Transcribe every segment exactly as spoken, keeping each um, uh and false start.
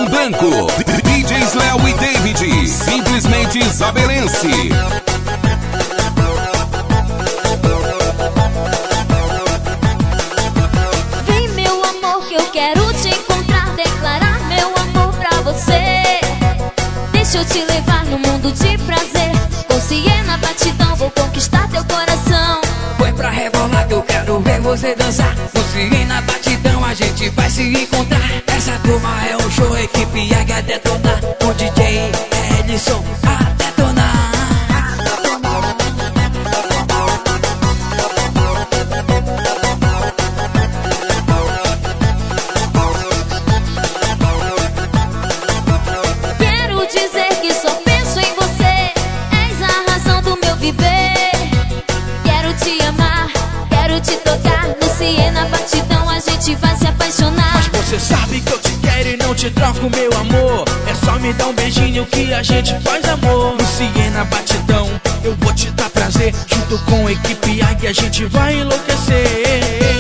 Marlon Branco, D Js Léo e David, simplesmente isabelense. Vem, meu amor, que eu quero te encontrar, declarar meu amor pra você. Deixa eu te levar no mundo de prazer, com Siena batidão vou conquistar teu coração. Põe pra rebolar que eu quero ver você dançar. Com Siena batidão a gente vai se encontrar. Essa turma é um show, equipe Águia detonar. O D J Edson a detonar. Quero dizer que só penso em você, és a razão do meu viver. Quero te amar, quero te tocar. No Siena batidão a gente vai se apaixonar. Mas você sabe que eu te quero e não te troco, meu amor. É só me dar um beijinho que a gente faz amor. No Siena batidão eu vou te dar prazer. Junto com a equipe Águia a gente vai enlouquecer.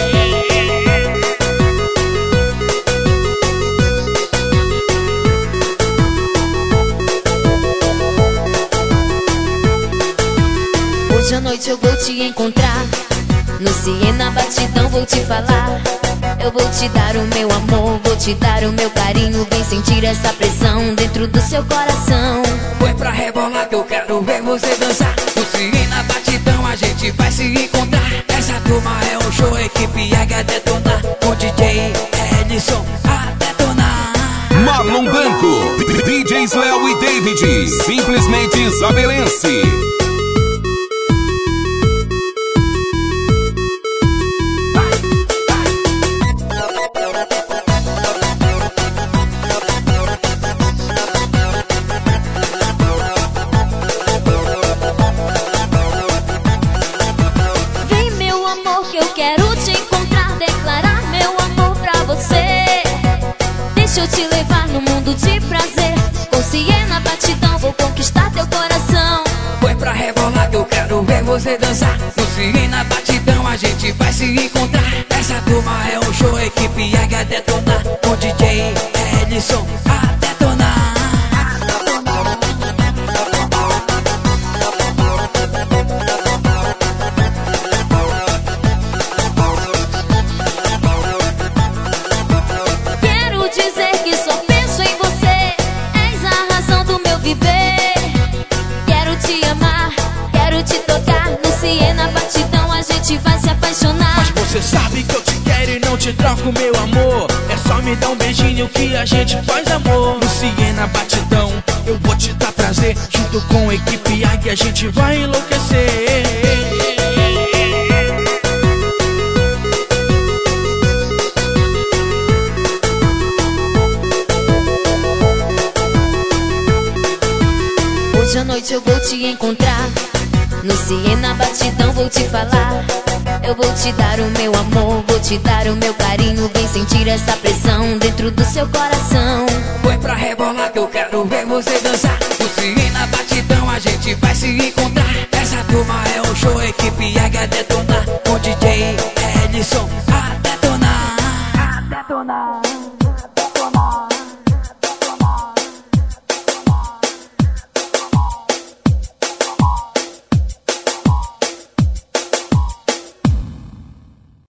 Hoje à noite eu vou te encontrar, no Siena batidão vou te falar. Eu vou te dar o meu amor, vou te dar o meu carinho. Vem sentir essa pressão dentro do seu coração. Põe pra rebolar que eu quero ver você dançar. No Siena batidão a gente vai se encontrar. Essa turma é um show, equipe Águia detonar. O D J Edson a detonar. Marlon Branco, D Js Léo e David, simplesmente isabelense. Vem, meu amor, que eu quero te encontrar, declarar meu amor pra você. Deixa eu te levar no mundo de prazer, com Siena batidão vou conquistar teu coração. Põe pra rebolar que eu quero ver você dançar. No Siena batidão a gente vai se encontrar. Essa turma é um show, equipe Águia detonar. O D J Edson a detonar. Quero dizer que só penso em você, és a razão do meu viver. Quero te amar, quero te tocar. No Siena batidão a gente vai se apaixonar. Mas você sabe que eu te quero e não te troco, meu amor. É só me dar um beijinho que a gente faz amor. No Siena batidão eu vou te dar prazer. Junto com a equipe Águia a gente vai enlouquecer. Hoje à noite eu vou te encontrar, no Siena batidão vou te falar. Eu vou te dar o meu amor, vou te dar o meu carinho. Vem sentir essa pressão dentro do seu coração. Põe pra rebolar que eu quero ver você dançar. No Siena batidão a gente vai se encontrar. Essa turma é um show, equipe Águia detonar. O D J Edson a detonar. A detonar.